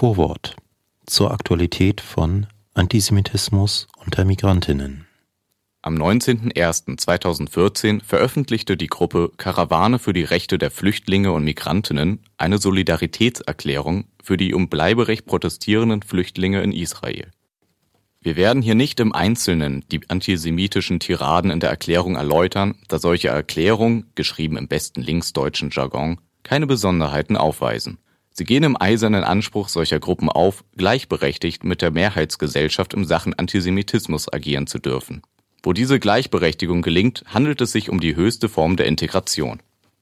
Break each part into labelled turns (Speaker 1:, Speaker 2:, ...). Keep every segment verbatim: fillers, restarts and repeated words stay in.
Speaker 1: Vorwort zur Aktualität von Antisemitismus unter Migrantinnen.
Speaker 2: Am neunzehnten ersten zweitausendvierzehn veröffentlichte die Gruppe Karawane für die Rechte der Flüchtlinge und Migrantinnen eine Solidaritätserklärung für die um Bleiberecht protestierenden Flüchtlinge in Israel. Wir werden hier nicht im Einzelnen die antisemitischen Tiraden in der Erklärung erläutern, da solche Erklärungen, geschrieben im besten linksdeutschen Jargon, keine Besonderheiten aufweisen. Sie gehen im eisernen Anspruch solcher Gruppen auf, gleichberechtigt mit der Mehrheitsgesellschaft in Sachen Antisemitismus agieren zu dürfen. Wo diese Gleichberechtigung gelingt, handelt es sich um die höchste Form der Integration.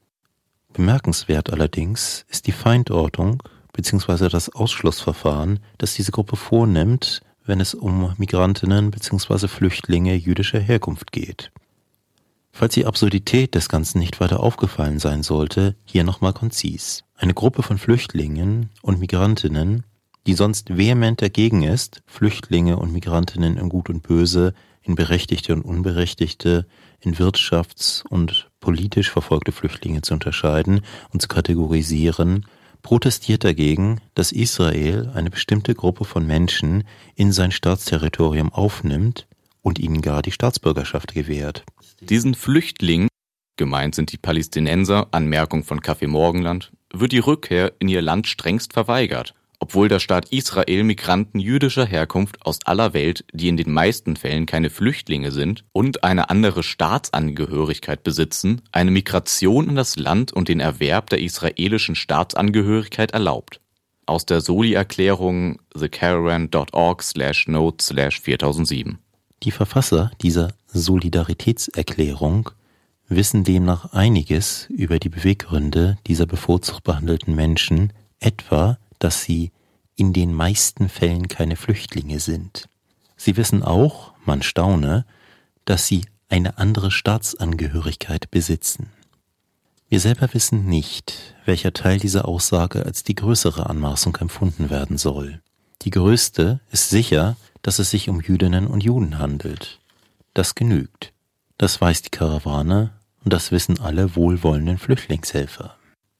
Speaker 1: Bemerkenswert allerdings ist die Feindortung bzw. das Ausschlussverfahren, das diese Gruppe vornimmt, wenn es um Migrantinnen bzw. Flüchtlinge jüdischer Herkunft geht. Falls die Absurdität des Ganzen nicht weiter aufgefallen sein sollte, hier nochmal konzis. Eine Gruppe von Flüchtlingen und Migrantinnen, die sonst vehement dagegen ist, Flüchtlinge und Migrantinnen in Gut und Böse, in Berechtigte und Unberechtigte, in wirtschafts- und politisch verfolgte Flüchtlinge zu unterscheiden und zu kategorisieren, protestiert dagegen, dass Israel eine bestimmte Gruppe von Menschen in sein Staatsterritorium aufnimmt und ihnen gar die Staatsbürgerschaft gewährt.
Speaker 2: Diesen Flüchtlingen, gemeint sind die Palästinenser, Anmerkung von Café Morgenland, wird die Rückkehr in ihr Land strengst verweigert, obwohl der Staat Israel Migranten jüdischer Herkunft aus aller Welt, die in den meisten Fällen keine Flüchtlinge sind und eine andere Staatsangehörigkeit besitzen, eine Migration in das Land und den Erwerb der israelischen Staatsangehörigkeit erlaubt. Aus der Soli-Erklärung thecaravan punkt org slash note slash viertausendsieben.
Speaker 1: Die Verfasser dieser Solidaritätserklärung wissen demnach einiges über die Beweggründe dieser bevorzugt behandelten Menschen, etwa, dass sie in den meisten Fällen keine Flüchtlinge sind. Sie wissen auch, man staune, dass sie eine andere Staatsangehörigkeit besitzen. Wir selber wissen nicht, welcher Teil dieser Aussage als die größere Anmaßung empfunden werden soll. Die größte ist sicher, dass es sich um Jüdinnen und Juden handelt. Das genügt. Das weiß die Karawane und das wissen alle wohlwollenden Flüchtlingshelfer.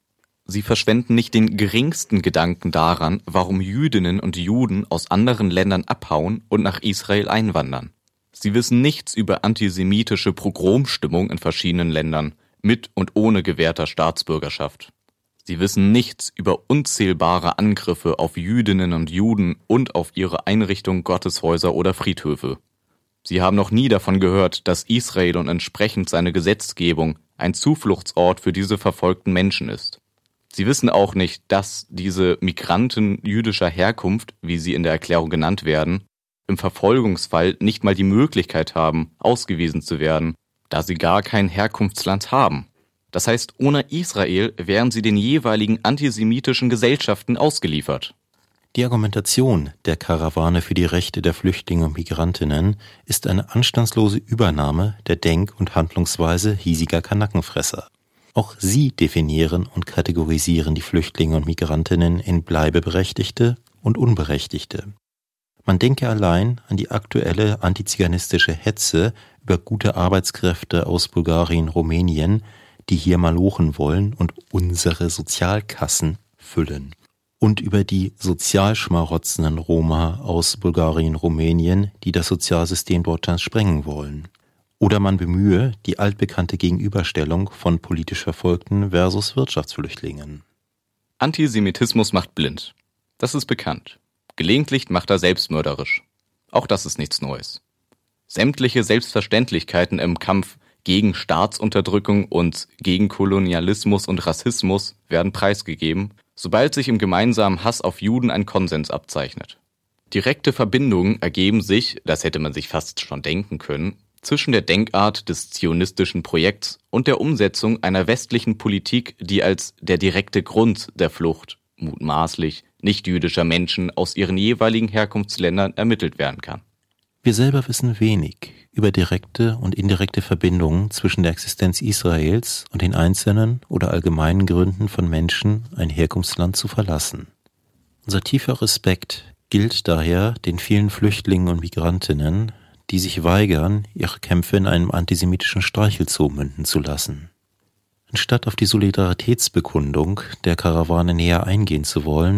Speaker 2: Sie verschwenden nicht den geringsten Gedanken daran, warum Jüdinnen und Juden aus anderen Ländern abhauen und nach Israel einwandern. Sie wissen nichts über antisemitische Pogromstimmung in verschiedenen Ländern, mit und ohne gewährter Staatsbürgerschaft. Sie wissen nichts über unzählbare Angriffe auf Jüdinnen und Juden und auf ihre Einrichtungen, Gotteshäuser oder Friedhöfe. Sie haben noch nie davon gehört, dass Israel und entsprechend seine Gesetzgebung ein Zufluchtsort für diese verfolgten Menschen ist. Sie wissen auch nicht, dass diese Migranten jüdischer Herkunft, wie sie in der Erklärung genannt werden, im Verfolgungsfall nicht mal die Möglichkeit haben, ausgewiesen zu werden, da sie gar kein Herkunftsland haben. Das heißt, ohne Israel wären sie den jeweiligen antisemitischen Gesellschaften ausgeliefert.
Speaker 1: Die Argumentation der Karawane für die Rechte der Flüchtlinge und Migrantinnen ist eine anstandslose Übernahme der Denk- und Handlungsweise hiesiger Kanackenfresser. Auch sie definieren und kategorisieren die Flüchtlinge und Migrantinnen in Bleibeberechtigte und Unberechtigte. Man denke allein an die aktuelle antiziganistische Hetze über gute Arbeitskräfte aus Bulgarien, Rumänien, die hier malochen wollen und unsere Sozialkassen füllen. Und über die sozial schmarotzenden Roma aus Bulgarien, Rumänien, die das Sozialsystem Deutschlands sprengen wollen. Oder man bemühe die altbekannte Gegenüberstellung von politisch Verfolgten versus Wirtschaftsflüchtlingen.
Speaker 2: Antisemitismus macht blind. Das ist bekannt. Gelegentlich macht er selbstmörderisch. Auch das ist nichts Neues. Sämtliche Selbstverständlichkeiten im Kampf gegen Staatsunterdrückung und gegen Kolonialismus und Rassismus werden preisgegeben, sobald sich im gemeinsamen Hass auf Juden ein Konsens abzeichnet. Direkte Verbindungen ergeben sich, das hätte man sich fast schon denken können, zwischen der Denkart des zionistischen Projekts und der Umsetzung einer westlichen Politik, die als der direkte Grund der Flucht, mutmaßlich nicht-jüdischer Menschen aus ihren jeweiligen Herkunftsländern ermittelt werden kann.
Speaker 1: Wir selber wissen wenig über direkte und indirekte Verbindungen zwischen der Existenz Israels und den einzelnen oder allgemeinen Gründen von Menschen, ein Herkunftsland zu verlassen. Unser tiefer Respekt gilt daher den vielen Flüchtlingen und Migrantinnen, die sich weigern, ihre Kämpfe in einem antisemitischen Streichelzoo münden zu lassen. Anstatt auf die Solidaritätsbekundung der Karawane näher eingehen zu wollen,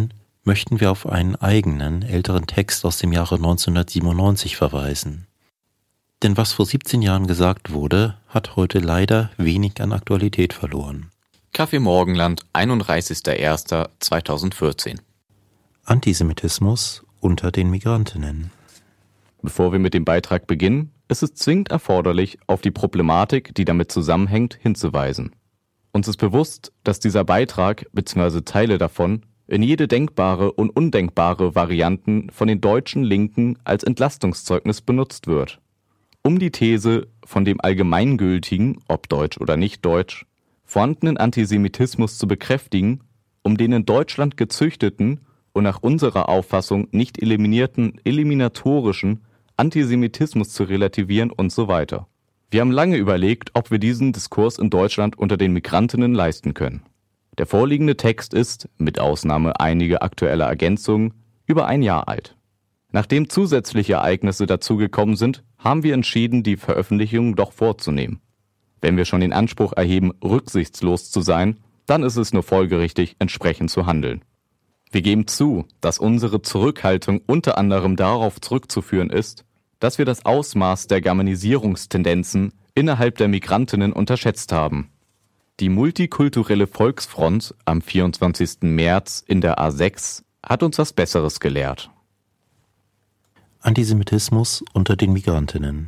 Speaker 1: möchten wir auf einen eigenen, älteren Text aus dem Jahre neunzehnhundertsiebenundneunzig verweisen. Denn was vor siebzehn Jahren gesagt wurde, hat heute leider wenig an Aktualität verloren.
Speaker 2: Kaffee Morgenland, einunddreißigster erster zweitausendvierzehn.
Speaker 1: Antisemitismus unter den Migrantinnen.
Speaker 2: Bevor wir mit dem Beitrag beginnen, ist es zwingend erforderlich, auf die Problematik, die damit zusammenhängt, hinzuweisen. Uns ist bewusst, dass dieser Beitrag bzw. Teile davon in jede denkbare und undenkbare Varianten von den deutschen Linken als Entlastungszeugnis benutzt wird, um die These von dem allgemeingültigen, ob deutsch oder nicht deutsch, vorhandenen Antisemitismus zu bekräftigen, um den in Deutschland gezüchteten und nach unserer Auffassung nicht eliminierten eliminatorischen Antisemitismus zu relativieren und so weiter. Wir haben lange überlegt, ob wir diesen Diskurs in Deutschland unter den Migrantinnen leisten können. Der vorliegende Text ist, mit Ausnahme einiger aktueller Ergänzungen, über ein Jahr alt. Nachdem zusätzliche Ereignisse dazugekommen sind, haben wir entschieden, die Veröffentlichung doch vorzunehmen. Wenn wir schon den Anspruch erheben, rücksichtslos zu sein, dann ist es nur folgerichtig, entsprechend zu handeln. Wir geben zu, dass unsere Zurückhaltung unter anderem darauf zurückzuführen ist, dass wir das Ausmaß der Germanisierungstendenzen innerhalb der Migrantinnen unterschätzt haben. Die multikulturelle Volksfront am vierundzwanzigsten März in der A sechs hat uns was Besseres gelehrt.
Speaker 1: Antisemitismus unter den Migrantinnen.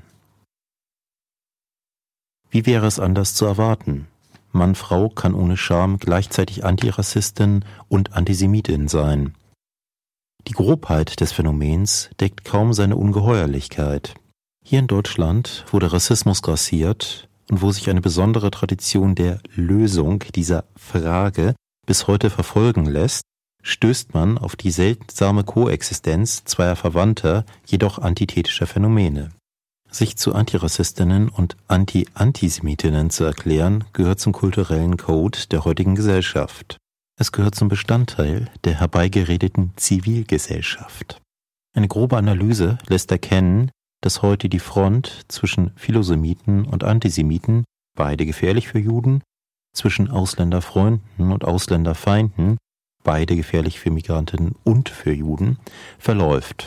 Speaker 1: Wie wäre es anders zu erwarten? Mann, Frau kann ohne Scham gleichzeitig Antirassistin und Antisemitin sein. Die Grobheit des Phänomens deckt kaum seine Ungeheuerlichkeit. Hier in Deutschland, wo der Rassismus grassiert und wo sich eine besondere Tradition der Lösung dieser Frage bis heute verfolgen lässt, stößt man auf die seltsame Koexistenz zweier verwandter, jedoch antithetischer Phänomene. Sich zu Antirassistinnen und Anti-Antisemitinnen zu erklären, gehört zum kulturellen Code der heutigen Gesellschaft. Es gehört zum Bestandteil der herbeigeredeten Zivilgesellschaft. Eine grobe Analyse lässt erkennen, dass heute die Front zwischen Philosemiten und Antisemiten, beide gefährlich für Juden, zwischen Ausländerfreunden und Ausländerfeinden, beide gefährlich für Migrantinnen und für Juden, verläuft.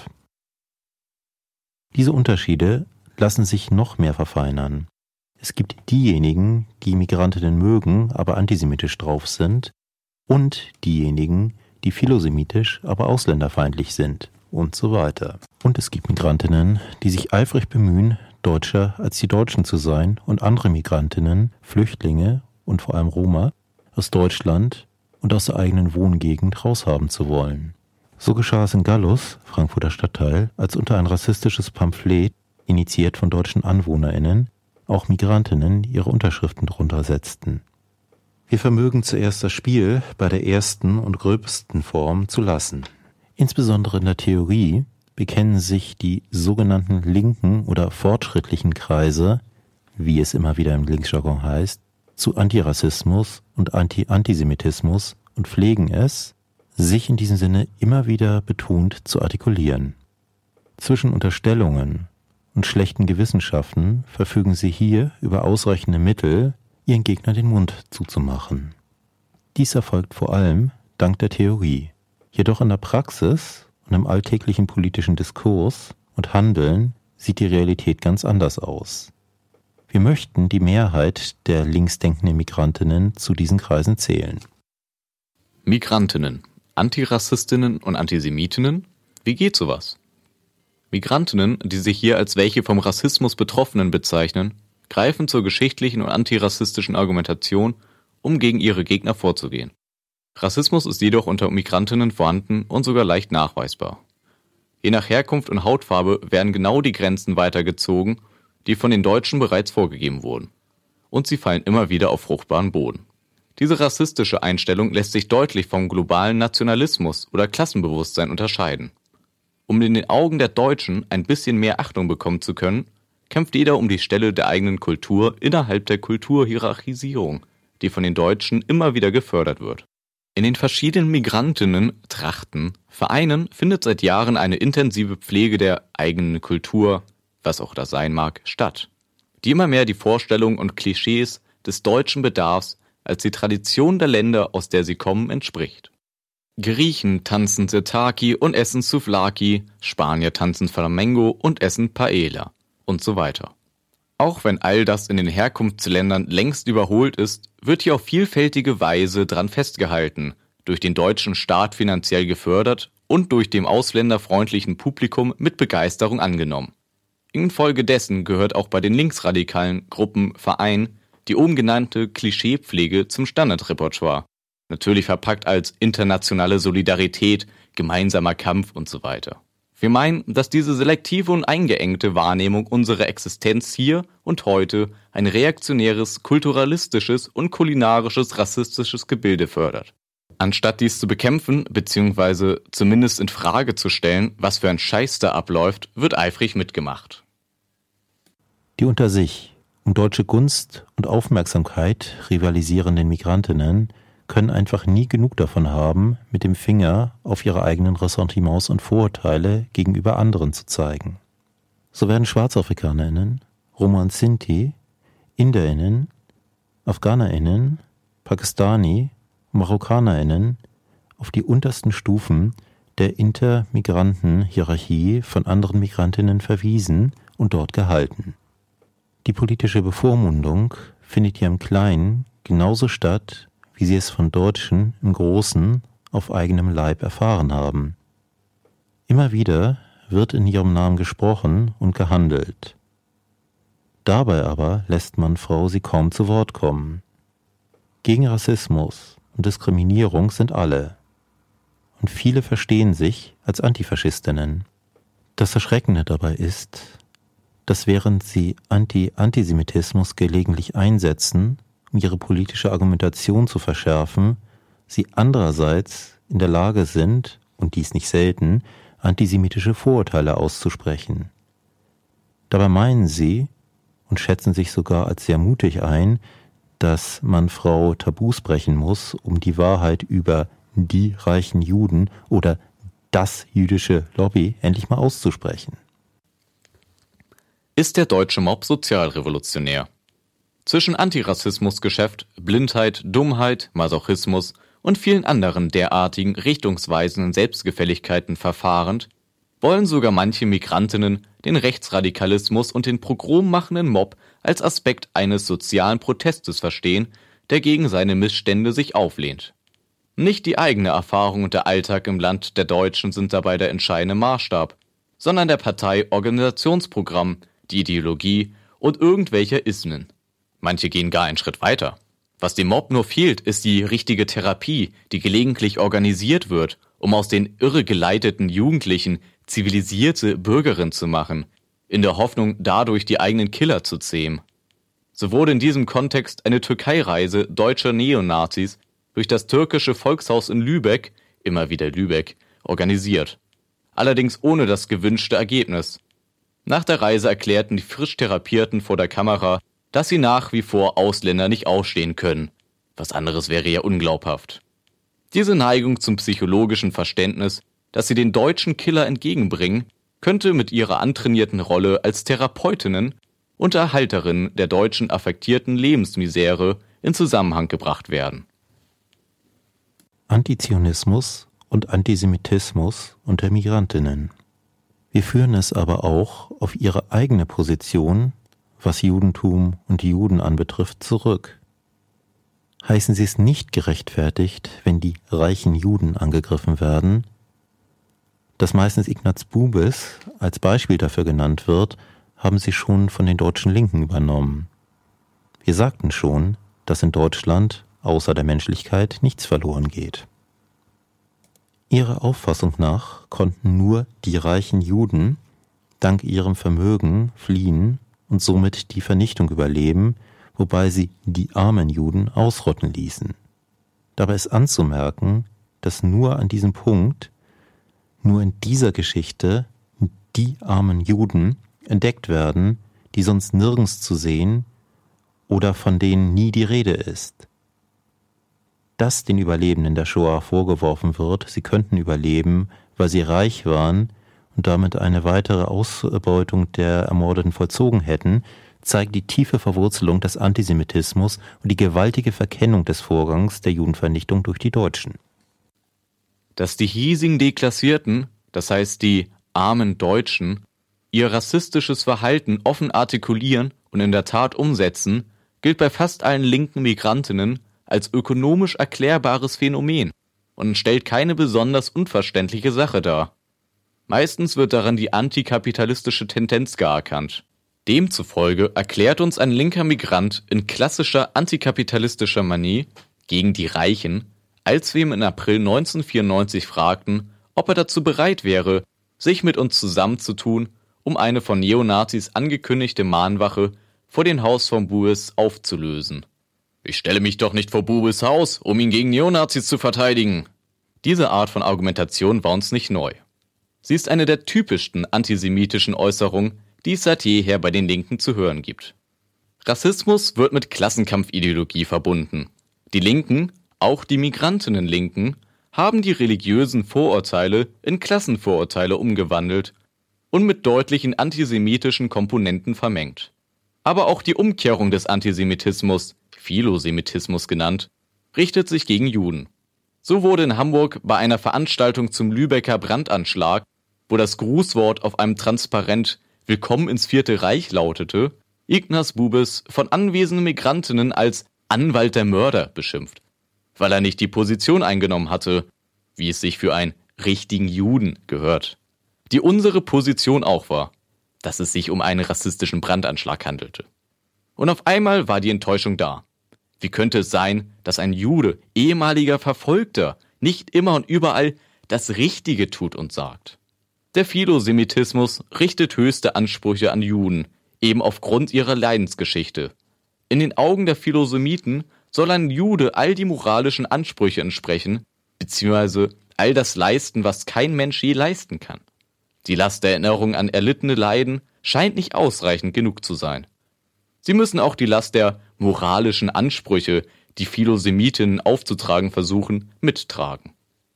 Speaker 1: Diese Unterschiede lassen sich noch mehr verfeinern. Es gibt diejenigen, die Migrantinnen mögen, aber antisemitisch drauf sind, und diejenigen, die philosemitisch, aber ausländerfeindlich sind, und so weiter. Und es gibt Migrantinnen, die sich eifrig bemühen, deutscher als die Deutschen zu sein, und andere Migrantinnen, Flüchtlinge und vor allem Roma, aus Deutschland und aus der eigenen Wohngegend raushaben zu wollen. So geschah es in Gallus, Frankfurter Stadtteil, als unter ein rassistisches Pamphlet, initiiert von deutschen AnwohnerInnen, auch Migrantinnen ihre Unterschriften drunter setzten. Wir vermögen zuerst das Spiel bei der ersten und gröbsten Form zu lassen. Insbesondere in der Theorie bekennen sich die sogenannten linken oder fortschrittlichen Kreise, wie es immer wieder im Linksjargon heißt, zu Antirassismus und Anti-Antisemitismus und pflegen es, sich in diesem Sinne immer wieder betont zu artikulieren. Zwischen Unterstellungen und schlechten Gewissenschaften verfügen sie hier über ausreichende Mittel, ihren Gegner den Mund zuzumachen. Dies erfolgt vor allem dank der Theorie. Jedoch in der Praxis und im alltäglichen politischen Diskurs und Handeln sieht die Realität ganz anders aus. Wir möchten die Mehrheit der linksdenkenden Migrantinnen zu diesen Kreisen zählen.
Speaker 2: Migrantinnen, Antirassistinnen und Antisemitinnen? Wie geht sowas? Migrantinnen, die sich hier als welche vom Rassismus Betroffenen bezeichnen, greifen zur geschichtlichen und antirassistischen Argumentation, um gegen ihre Gegner vorzugehen. Rassismus ist jedoch unter Migrantinnen vorhanden und sogar leicht nachweisbar. Je nach Herkunft und Hautfarbe werden genau die Grenzen weitergezogen, die von den Deutschen bereits vorgegeben wurden. Und sie fallen immer wieder auf fruchtbaren Boden. Diese rassistische Einstellung lässt sich deutlich vom globalen Nationalismus oder Klassenbewusstsein unterscheiden. Um in den Augen der Deutschen ein bisschen mehr Achtung bekommen zu können, kämpft jeder um die Stelle der eigenen Kultur innerhalb der Kulturhierarchisierung, die von den Deutschen immer wieder gefördert wird. In den verschiedenen Migrantinnen, Trachten, Vereinen findet seit Jahren eine intensive Pflege der eigenen Kultur, was auch das sein mag, statt, die immer mehr die Vorstellungen und Klischees des deutschen Bedarfs als die Tradition der Länder, aus der sie kommen, entspricht. Griechen tanzen Sirtaki und essen Souvlaki, Spanier tanzen Flamengo und essen Paella und so weiter. Auch wenn all das in den Herkunftsländern längst überholt ist, wird hier auf vielfältige Weise dran festgehalten, durch den deutschen Staat finanziell gefördert und durch dem ausländerfreundlichen Publikum mit Begeisterung angenommen. Infolgedessen gehört auch bei den linksradikalen Gruppen Verein die oben genannte Klischeepflege zum Standardrepertoire. Natürlich verpackt als internationale Solidarität, gemeinsamer Kampf und so weiter. Wir meinen, dass diese selektive und eingeengte Wahrnehmung unserer Existenz hier und heute ein reaktionäres, kulturalistisches und kulinarisches rassistisches Gebilde fördert. Anstatt dies zu bekämpfen, beziehungsweise zumindest in Frage zu stellen, was für ein Scheiß da abläuft, wird eifrig mitgemacht.
Speaker 1: Die unter sich um deutsche Gunst und Aufmerksamkeit rivalisierenden Migrantinnen können einfach nie genug davon haben, mit dem Finger auf ihre eigenen Ressentiments und Vorurteile gegenüber anderen zu zeigen. So werden SchwarzafrikanerInnen, Roma und Sinti, InderInnen, AfghanerInnen, Pakistani, MarokkanerInnen auf die untersten Stufen der Intermigranten-Hierarchie von anderen Migrantinnen verwiesen und dort gehalten. Die politische Bevormundung findet hier im Kleinen genauso statt, wie sie es von Deutschen im Großen auf eigenem Leib erfahren haben. Immer wieder wird in ihrem Namen gesprochen und gehandelt. Dabei aber lässt man Frau sie kaum zu Wort kommen. Gegen Rassismus und Diskriminierung sind alle. Und viele verstehen sich als Antifaschistinnen. Das Erschreckende dabei ist, dass während sie Anti-Antisemitismus gelegentlich einsetzen, um ihre politische Argumentation zu verschärfen, sie andererseits in der Lage sind, und dies nicht selten, antisemitische Vorurteile auszusprechen. Dabei meinen sie und schätzen sich sogar als sehr mutig ein, dass man Frau Tabus brechen muss, um die Wahrheit über die reichen Juden oder das jüdische Lobby endlich mal auszusprechen.
Speaker 2: Ist der deutsche Mob sozialrevolutionär? Zwischen Antirassismusgeschäft, Blindheit, Dummheit, Masochismus und vielen anderen derartigen richtungsweisenden Selbstgefälligkeiten verfahrend, wollen sogar manche Migrantinnen den Rechtsradikalismus und den pogrommachenden Mob als Aspekt eines sozialen Protestes verstehen, der gegen seine Missstände sich auflehnt. Nicht die eigene Erfahrung und der Alltag im Land der Deutschen sind dabei der entscheidende Maßstab, sondern der Partei-Organisationsprogramm, die Ideologie und irgendwelche Ismen. Manche gehen gar einen Schritt weiter. Was dem Mob nur fehlt, ist die richtige Therapie, die gelegentlich organisiert wird, um aus den irregeleiteten Jugendlichen zivilisierte Bürgerinnen zu machen, in der Hoffnung, dadurch die eigenen Killer zu zähmen. So wurde in diesem Kontext eine Türkei-Reise deutscher Neonazis durch das türkische Volkshaus in Lübeck, immer wieder Lübeck, organisiert. Allerdings ohne das gewünschte Ergebnis. Nach der Reise erklärten die frisch Therapierten vor der Kamera, dass sie nach wie vor Ausländer nicht ausstehen können. Was anderes wäre ja unglaubhaft. Diese Neigung zum psychologischen Verständnis, das sie den deutschen Killer entgegenbringen, könnte mit ihrer antrainierten Rolle als Therapeutinnen und Erhalterinnen der deutschen affektierten Lebensmisere in Zusammenhang gebracht werden.
Speaker 1: Antizionismus und Antisemitismus unter Migrantinnen. Wir führen es aber auch auf ihre eigene Position, was Judentum und die Juden anbetrifft, zurück. Heißen sie es nicht gerechtfertigt, wenn die reichen Juden angegriffen werden? Dass meistens Ignaz Bubis als Beispiel dafür genannt wird, haben sie schon von den deutschen Linken übernommen. Wir sagten schon, dass in Deutschland außer der Menschlichkeit nichts verloren geht. Ihrer Auffassung nach konnten nur die reichen Juden dank ihrem Vermögen fliehen und somit die Vernichtung überleben, wobei sie die armen Juden ausrotten ließen. Dabei ist anzumerken, dass nur an diesem Punkt, nur in dieser Geschichte die armen Juden entdeckt werden, die sonst nirgends zu sehen oder von denen nie die Rede ist. Dass den Überlebenden der Shoah vorgeworfen wird, sie könnten überleben, weil sie reich waren und damit eine weitere Ausbeutung der Ermordeten vollzogen hätten, zeigt die tiefe Verwurzelung des Antisemitismus und die gewaltige Verkennung des Vorgangs der Judenvernichtung durch die Deutschen.
Speaker 2: Dass die hiesigen Deklassierten, das heißt die armen Deutschen, ihr rassistisches Verhalten offen artikulieren und in der Tat umsetzen, gilt bei fast allen linken Migrantinnen als ökonomisch erklärbares Phänomen und stellt keine besonders unverständliche Sache dar. Meistens wird daran die antikapitalistische Tendenz geerkannt. Demzufolge erklärt uns ein linker Migrant in klassischer antikapitalistischer Manier gegen die Reichen, als wir ihn im April neunzehnhundertvierundneunzig fragten, ob er dazu bereit wäre, sich mit uns zusammenzutun, um eine von Neonazis angekündigte Mahnwache vor dem Haus von Bues aufzulösen. Ich stelle mich doch nicht vor Bues Haus, um ihn gegen Neonazis zu verteidigen. Diese Art von Argumentation war uns nicht neu. Sie ist eine der typischsten antisemitischen Äußerungen, die es seit jeher bei den Linken zu hören gibt. Rassismus wird mit Klassenkampfideologie verbunden. Die Linken, auch die Migrantinnen-Linken, haben die religiösen Vorurteile in Klassenvorurteile umgewandelt und mit deutlichen antisemitischen Komponenten vermengt. Aber auch die Umkehrung des Antisemitismus, Philosemitismus genannt, richtet sich gegen Juden. So wurde in Hamburg bei einer Veranstaltung zum Lübecker Brandanschlag, wo das Grußwort auf einem Transparent Willkommen ins Vierte Reich lautete, Ignaz Bubis von anwesenden Migrantinnen als Anwalt der Mörder beschimpft, weil er nicht die Position eingenommen hatte, wie es sich für einen richtigen Juden gehört. Die unsere Position auch war, dass es sich um einen rassistischen Brandanschlag handelte. Und auf einmal war die Enttäuschung da. Wie könnte es sein, dass ein Jude, ehemaliger Verfolgter, nicht immer und überall das Richtige tut und sagt? Der Philosemitismus richtet höchste Ansprüche an Juden, eben aufgrund ihrer Leidensgeschichte. In den Augen der Philosemiten soll ein Jude all die moralischen Ansprüche entsprechen, beziehungsweise all das leisten, was kein Mensch je leisten kann. Die Last der Erinnerung an erlittene Leiden scheint nicht ausreichend genug zu sein. Sie müssen auch die Last der moralischen Ansprüche, die Philosemitinnen aufzutragen versuchen, mittragen.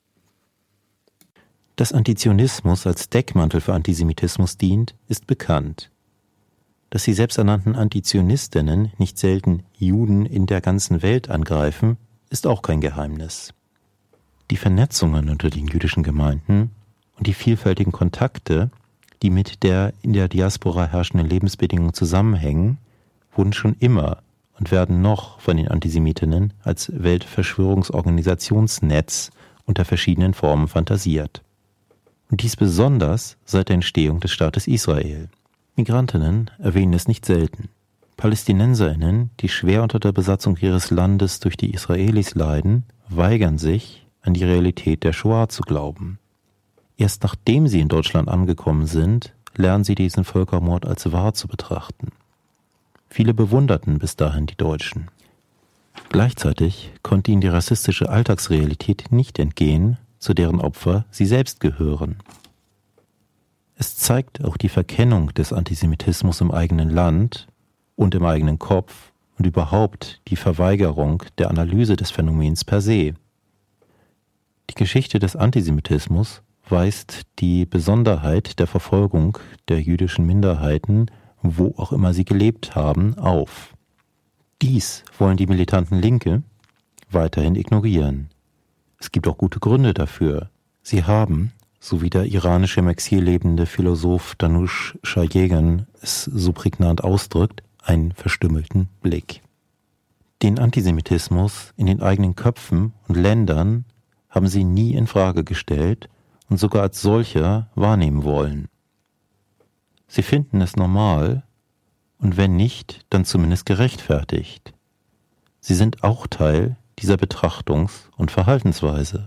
Speaker 1: Dass Antizionismus als Deckmantel für Antisemitismus dient, ist bekannt. Dass die selbsternannten Antizionistinnen nicht selten Juden in der ganzen Welt angreifen, ist auch kein Geheimnis. Die Vernetzungen unter den jüdischen Gemeinden und die vielfältigen Kontakte, die mit der in der Diaspora herrschenden Lebensbedingungen zusammenhängen, wurden schon immer und werden noch von den Antisemitinnen als Weltverschwörungsorganisationsnetz unter verschiedenen Formen fantasiert. Und dies besonders seit der Entstehung des Staates Israel. Migrantinnen erwähnen es nicht selten. PalästinenserInnen, die schwer unter der Besatzung ihres Landes durch die Israelis leiden, weigern sich, an die Realität der Shoah zu glauben. Erst nachdem sie in Deutschland angekommen sind, lernen sie diesen Völkermord als wahr zu betrachten. Viele bewunderten bis dahin die Deutschen. Gleichzeitig konnte ihnen die rassistische Alltagsrealität nicht entgehen, zu deren Opfer sie selbst gehören. Es zeigt auch die Verkennung des Antisemitismus im eigenen Land und im eigenen Kopf und überhaupt die Verweigerung der Analyse des Phänomens per se. Die Geschichte des Antisemitismus weist die Besonderheit der Verfolgung der jüdischen Minderheiten, wo auch immer sie gelebt haben, auf. Dies wollen die militanten Linke weiterhin ignorieren. Es gibt auch gute Gründe dafür. Sie haben, so wie der iranische im Exil lebende Philosoph Danush Shayegan es so prägnant ausdrückt, einen verstümmelten Blick. Den Antisemitismus in den eigenen Köpfen und Ländern haben sie nie in Frage gestellt und sogar als solcher wahrnehmen wollen. Sie finden es normal und wenn nicht, dann zumindest gerechtfertigt. Sie sind auch Teil dieser Betrachtungs- und Verhaltensweise.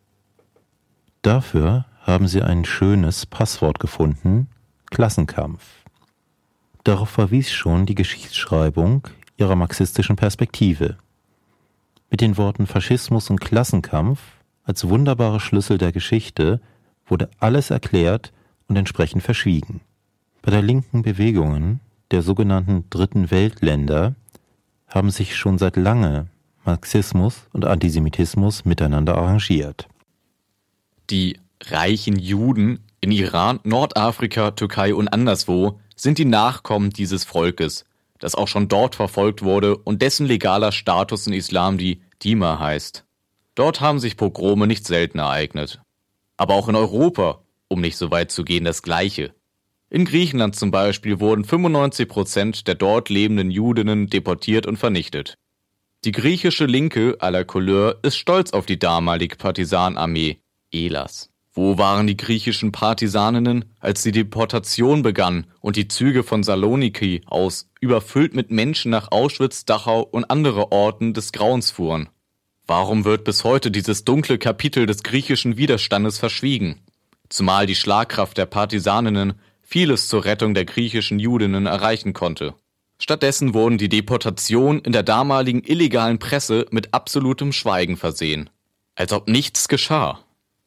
Speaker 1: Dafür haben sie ein schönes Passwort gefunden: Klassenkampf. Darauf verwies schon die Geschichtsschreibung ihrer marxistischen Perspektive. Mit den Worten Faschismus und Klassenkampf als wunderbare Schlüssel der Geschichte wurde alles erklärt und entsprechend verschwiegen. Bei der linken Bewegungen der sogenannten Dritten Weltländer haben sich schon seit lange Marxismus und Antisemitismus miteinander arrangiert.
Speaker 2: Die reichen Juden in Iran, Nordafrika, Türkei und anderswo sind die Nachkommen dieses Volkes, das auch schon dort verfolgt wurde und dessen legaler Status in Islam die Dhimma heißt. Dort haben sich Pogrome nicht selten ereignet. Aber auch in Europa, um nicht so weit zu gehen, das Gleiche. In Griechenland zum Beispiel wurden fünfundneunzig Prozent der dort lebenden Judinnen deportiert und vernichtet. Die griechische Linke à la Couleur ist stolz auf die damalige Partisanenarmee, Elas. Wo waren die griechischen Partisaninnen, als die Deportation begann und die Züge von Saloniki aus überfüllt mit Menschen nach Auschwitz, Dachau und andere Orten des Grauens fuhren? Warum wird bis heute dieses dunkle Kapitel des griechischen Widerstandes verschwiegen? Zumal die Schlagkraft der Partisaninnen vieles zur Rettung der griechischen Judinnen erreichen konnte. Stattdessen wurden die Deportationen in der damaligen illegalen Presse mit absolutem Schweigen versehen. Als ob nichts geschah.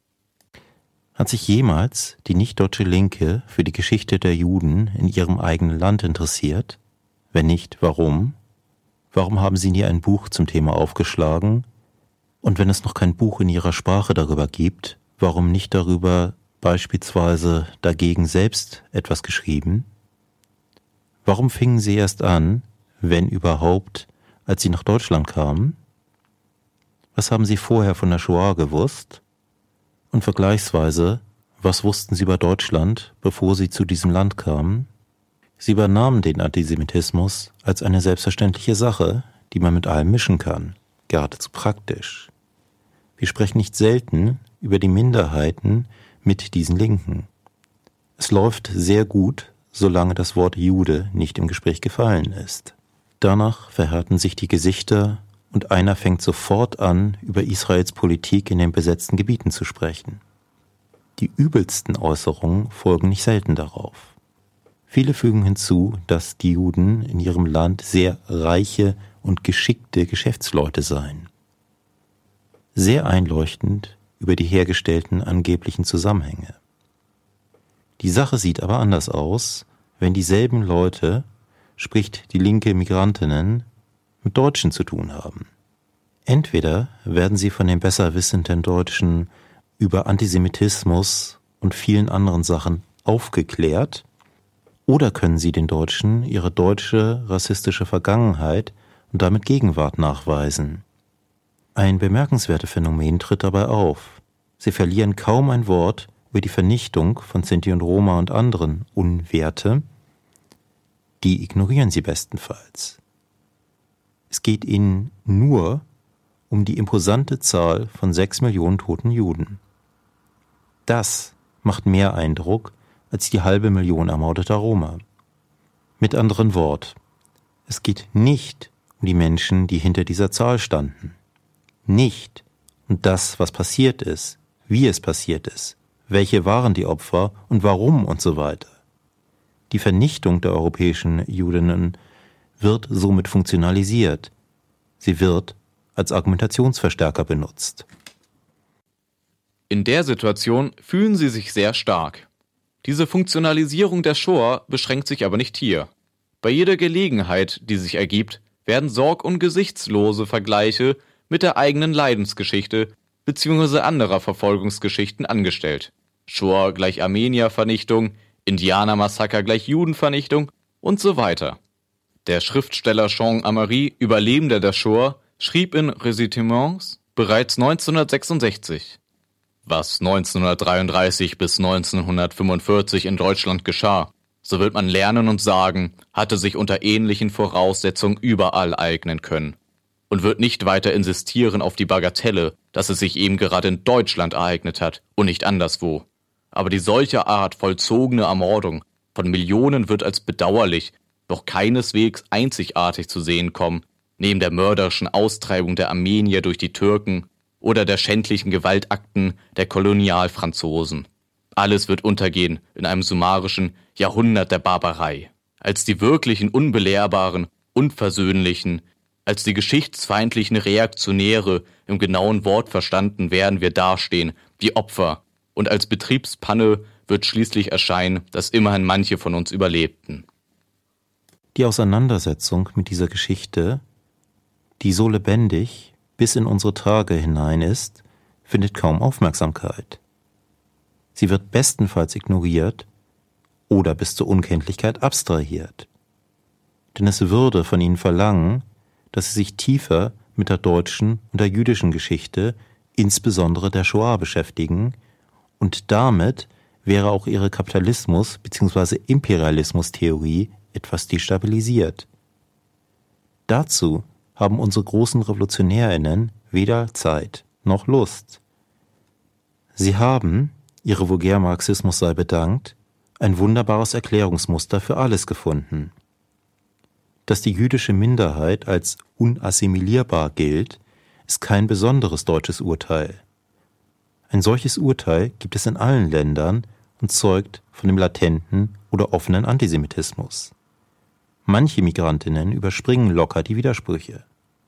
Speaker 1: Hat sich jemals die nicht-deutsche Linke für die Geschichte der Juden in ihrem eigenen Land interessiert? Wenn nicht, warum? Warum haben sie nie ein Buch zum Thema aufgeschlagen? Und wenn es noch kein Buch in ihrer Sprache darüber gibt, warum nicht darüber beispielsweise dagegen selbst etwas geschrieben? Warum fingen sie erst an, wenn überhaupt, als sie nach Deutschland kamen? Was haben sie vorher von der Shoah gewusst? Und vergleichsweise, was wussten sie über Deutschland, bevor sie zu diesem Land kamen? Sie übernahmen den Antisemitismus als eine selbstverständliche Sache, die man mit allem mischen kann, geradezu praktisch. Wir sprechen nicht selten über die Minderheiten mit diesen Linken. Es läuft sehr gut, solange das Wort Jude nicht im Gespräch gefallen ist. Danach verhärten sich die Gesichter und einer fängt sofort an, über Israels Politik in den besetzten Gebieten zu sprechen. Die übelsten Äußerungen folgen nicht selten darauf. Viele fügen hinzu, dass die Juden in ihrem Land sehr reiche und geschickte Geschäftsleute seien. Sehr einleuchtend über die hergestellten angeblichen Zusammenhänge. Die Sache sieht aber anders aus, wenn dieselben Leute, sprich die linke Migrantinnen, mit Deutschen zu tun haben. Entweder werden sie von den besser wissenden Deutschen über Antisemitismus und vielen anderen Sachen aufgeklärt, oder können sie den Deutschen ihre deutsche rassistische Vergangenheit und damit Gegenwart nachweisen. Ein bemerkenswertes Phänomen tritt dabei auf. Sie verlieren kaum ein Wort über die Vernichtung von Sinti und Roma und anderen Unwerte, die ignorieren sie bestenfalls. Es geht ihnen nur um die imposante Zahl von sechs Millionen toten Juden. Das macht mehr Eindruck als die halbe Million ermordeter Roma. Mit anderen Worten, es geht nicht um die Menschen, die hinter dieser Zahl standen. Nicht um das, was passiert ist, wie es passiert ist, welche waren die Opfer und warum und so weiter. Die Vernichtung der europäischen Judinnen wird somit funktionalisiert. Sie wird als Argumentationsverstärker benutzt.
Speaker 2: In der Situation fühlen sie sich sehr stark. Diese Funktionalisierung der Shoah beschränkt sich aber nicht hier. Bei jeder Gelegenheit, die sich ergibt, werden sorg- und gesichtslose Vergleiche mit der eigenen Leidensgeschichte bzw. anderer Verfolgungsgeschichten angestellt. Shoah gleich Armeniervernichtung, Indianermassaker gleich Judenvernichtung und so weiter. Der Schriftsteller Jean Amery, Überlebender der Shoah, schrieb in Ressentiments bereits neunzehnhundertsechsundsechzig. Was neunzehnhundertdreiunddreißig bis neunzehnhundertfünfundvierzig in Deutschland geschah, so wird man lernen und sagen, hatte sich unter ähnlichen Voraussetzungen überall ereignen können. Und wird nicht weiter insistieren auf die Bagatelle, dass es sich eben gerade in Deutschland ereignet hat und nicht anderswo. Aber die solche Art vollzogene Ermordung von Millionen wird als bedauerlich, doch keineswegs einzigartig zu sehen kommen, neben der mörderischen Austreibung der Armenier durch die Türken oder der schändlichen Gewaltakten der Kolonialfranzosen. Alles wird untergehen in einem summarischen Jahrhundert der Barbarei. Als die wirklichen Unbelehrbaren, Unversöhnlichen, als die geschichtsfeindlichen Reaktionäre im genauen Wort verstanden werden wir dastehen, die Opfer, und als Betriebspanne wird schließlich erscheinen, dass immerhin manche von uns überlebten.
Speaker 1: Die Auseinandersetzung mit dieser Geschichte, die so lebendig bis in unsere Tage hinein ist, findet kaum Aufmerksamkeit. Sie wird bestenfalls ignoriert oder bis zur Unkenntlichkeit abstrahiert. Denn es würde von ihnen verlangen, dass sie sich tiefer mit der deutschen und der jüdischen Geschichte insbesondere der Shoah, beschäftigen, und damit wäre auch ihre Kapitalismus- bzw. Imperialismus-Theorie etwas destabilisiert. Dazu haben unsere großen RevolutionärInnen weder Zeit noch Lust. Sie haben, ihre Vulgärmarxismus sei bedankt, ein wunderbares Erklärungsmuster für alles gefunden. Dass die jüdische Minderheit als unassimilierbar gilt, ist kein besonderes deutsches Urteil. Ein solches Urteil gibt es in allen Ländern und zeugt von dem latenten oder offenen Antisemitismus. Manche Migrantinnen überspringen locker die Widersprüche.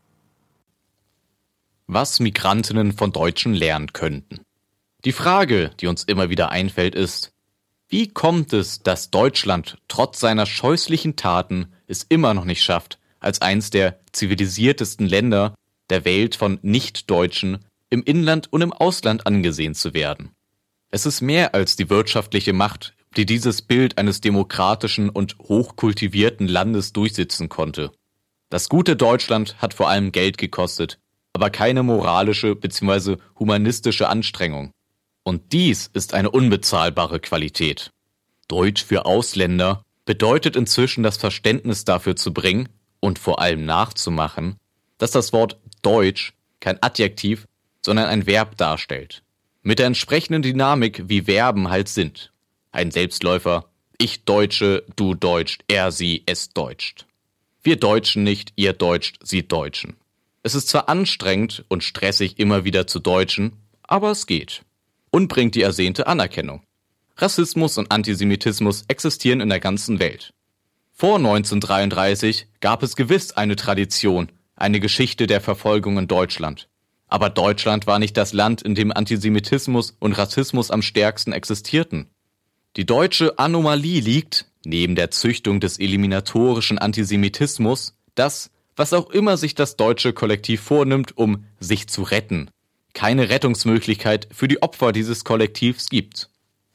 Speaker 2: Was Migrantinnen von Deutschen lernen könnten. Die Frage, die uns immer wieder einfällt, ist: Wie kommt es, dass Deutschland trotz seiner scheußlichen Taten es immer noch nicht schafft, als eines der zivilisiertesten Länder der Welt von Nicht-Deutschen im Inland und im Ausland angesehen zu werden? Es ist mehr als die wirtschaftliche Macht, die dieses Bild eines demokratischen und hochkultivierten Landes durchsetzen konnte. Das gute Deutschland hat vor allem Geld gekostet, aber keine moralische bzw. humanistische Anstrengung. Und dies ist eine unbezahlbare Qualität. Deutsch für Ausländer bedeutet inzwischen das Verständnis dafür zu bringen und vor allem nachzumachen, dass das Wort Deutsch kein Adjektiv, sondern ein Verb darstellt. Mit der entsprechenden Dynamik, wie Verben halt sind. Ein Selbstläufer: Ich Deutsche, du deutscht, er, sie, es deutscht. Wir Deutschen nicht, ihr deutscht, sie deutschen. Es ist zwar anstrengend und stressig, immer wieder zu deutschen, aber es geht. Und bringt die ersehnte Anerkennung. Rassismus und Antisemitismus existieren in der ganzen Welt. Vor neunzehnhundertdreiunddreißig gab es gewiss eine Tradition, eine Geschichte der Verfolgung in Deutschland. Aber Deutschland war nicht das Land, in dem Antisemitismus und Rassismus am stärksten existierten. Die deutsche Anomalie liegt, neben der Züchtung des eliminatorischen Antisemitismus, das, was auch immer sich das deutsche Kollektiv vornimmt, um sich zu retten, keine Rettungsmöglichkeit für die Opfer dieses Kollektivs gibt.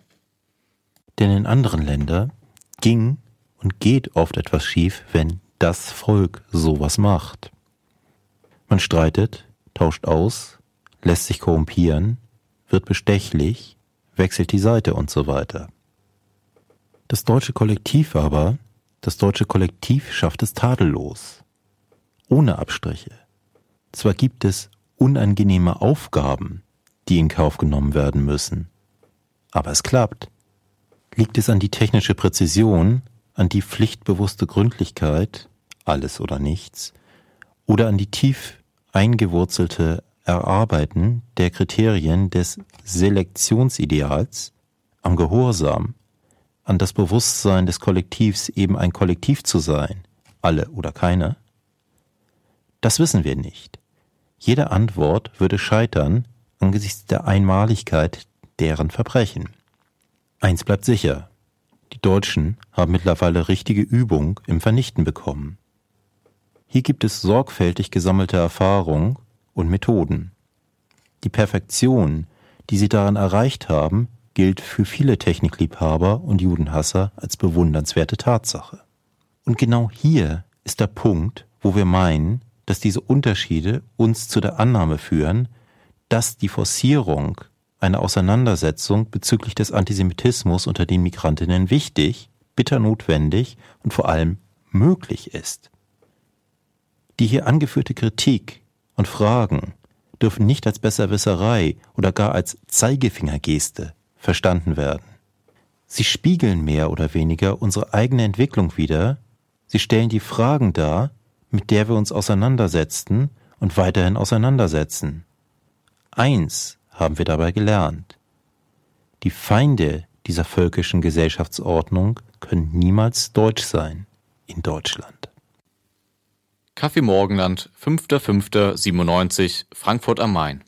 Speaker 1: Denn in anderen Ländern ging und geht oft etwas schief, wenn das Volk sowas macht. Man streitet, tauscht aus, lässt sich korrumpieren, wird bestechlich, wechselt die Seite und so weiter. Das deutsche Kollektiv aber, das deutsche Kollektiv schafft es tadellos. Ohne Abstriche. Zwar gibt es unangenehme Aufgaben, die in Kauf genommen werden müssen, aber es klappt. Liegt es an die technische Präzision, an die pflichtbewusste Gründlichkeit, alles oder nichts, oder an die tief eingewurzelte Erarbeiten der Kriterien des Selektionsideals, am Gehorsam, an das Bewusstsein des Kollektivs, eben ein Kollektiv zu sein, alle oder keine? Das wissen wir nicht. Jede Antwort würde scheitern angesichts der Einmaligkeit deren Verbrechen. Eins bleibt sicher: Die Deutschen haben mittlerweile richtige Übung im Vernichten bekommen. Hier gibt es sorgfältig gesammelte Erfahrung und Methoden. Die Perfektion, die sie daran erreicht haben, gilt für viele Technikliebhaber und Judenhasser als bewundernswerte Tatsache. Und genau hier ist der Punkt, wo wir meinen, dass diese Unterschiede uns zu der Annahme führen, dass die Forcierung einer Auseinandersetzung bezüglich des Antisemitismus unter den Migrantinnen wichtig, bitter notwendig und vor allem möglich ist. Die hier angeführte Kritik und Fragen dürfen nicht als Besserwisserei oder gar als Zeigefingergeste verstanden werden. Sie spiegeln mehr oder weniger unsere eigene Entwicklung wider, sie stellen die Fragen dar, mit der wir uns auseinandersetzten und weiterhin auseinandersetzen. Eins haben wir dabei gelernt: Die Feinde dieser völkischen Gesellschaftsordnung können niemals deutsch sein in Deutschland.
Speaker 2: Café Morgenland, fünfter fünfter siebenundneunzig, Frankfurt am Main.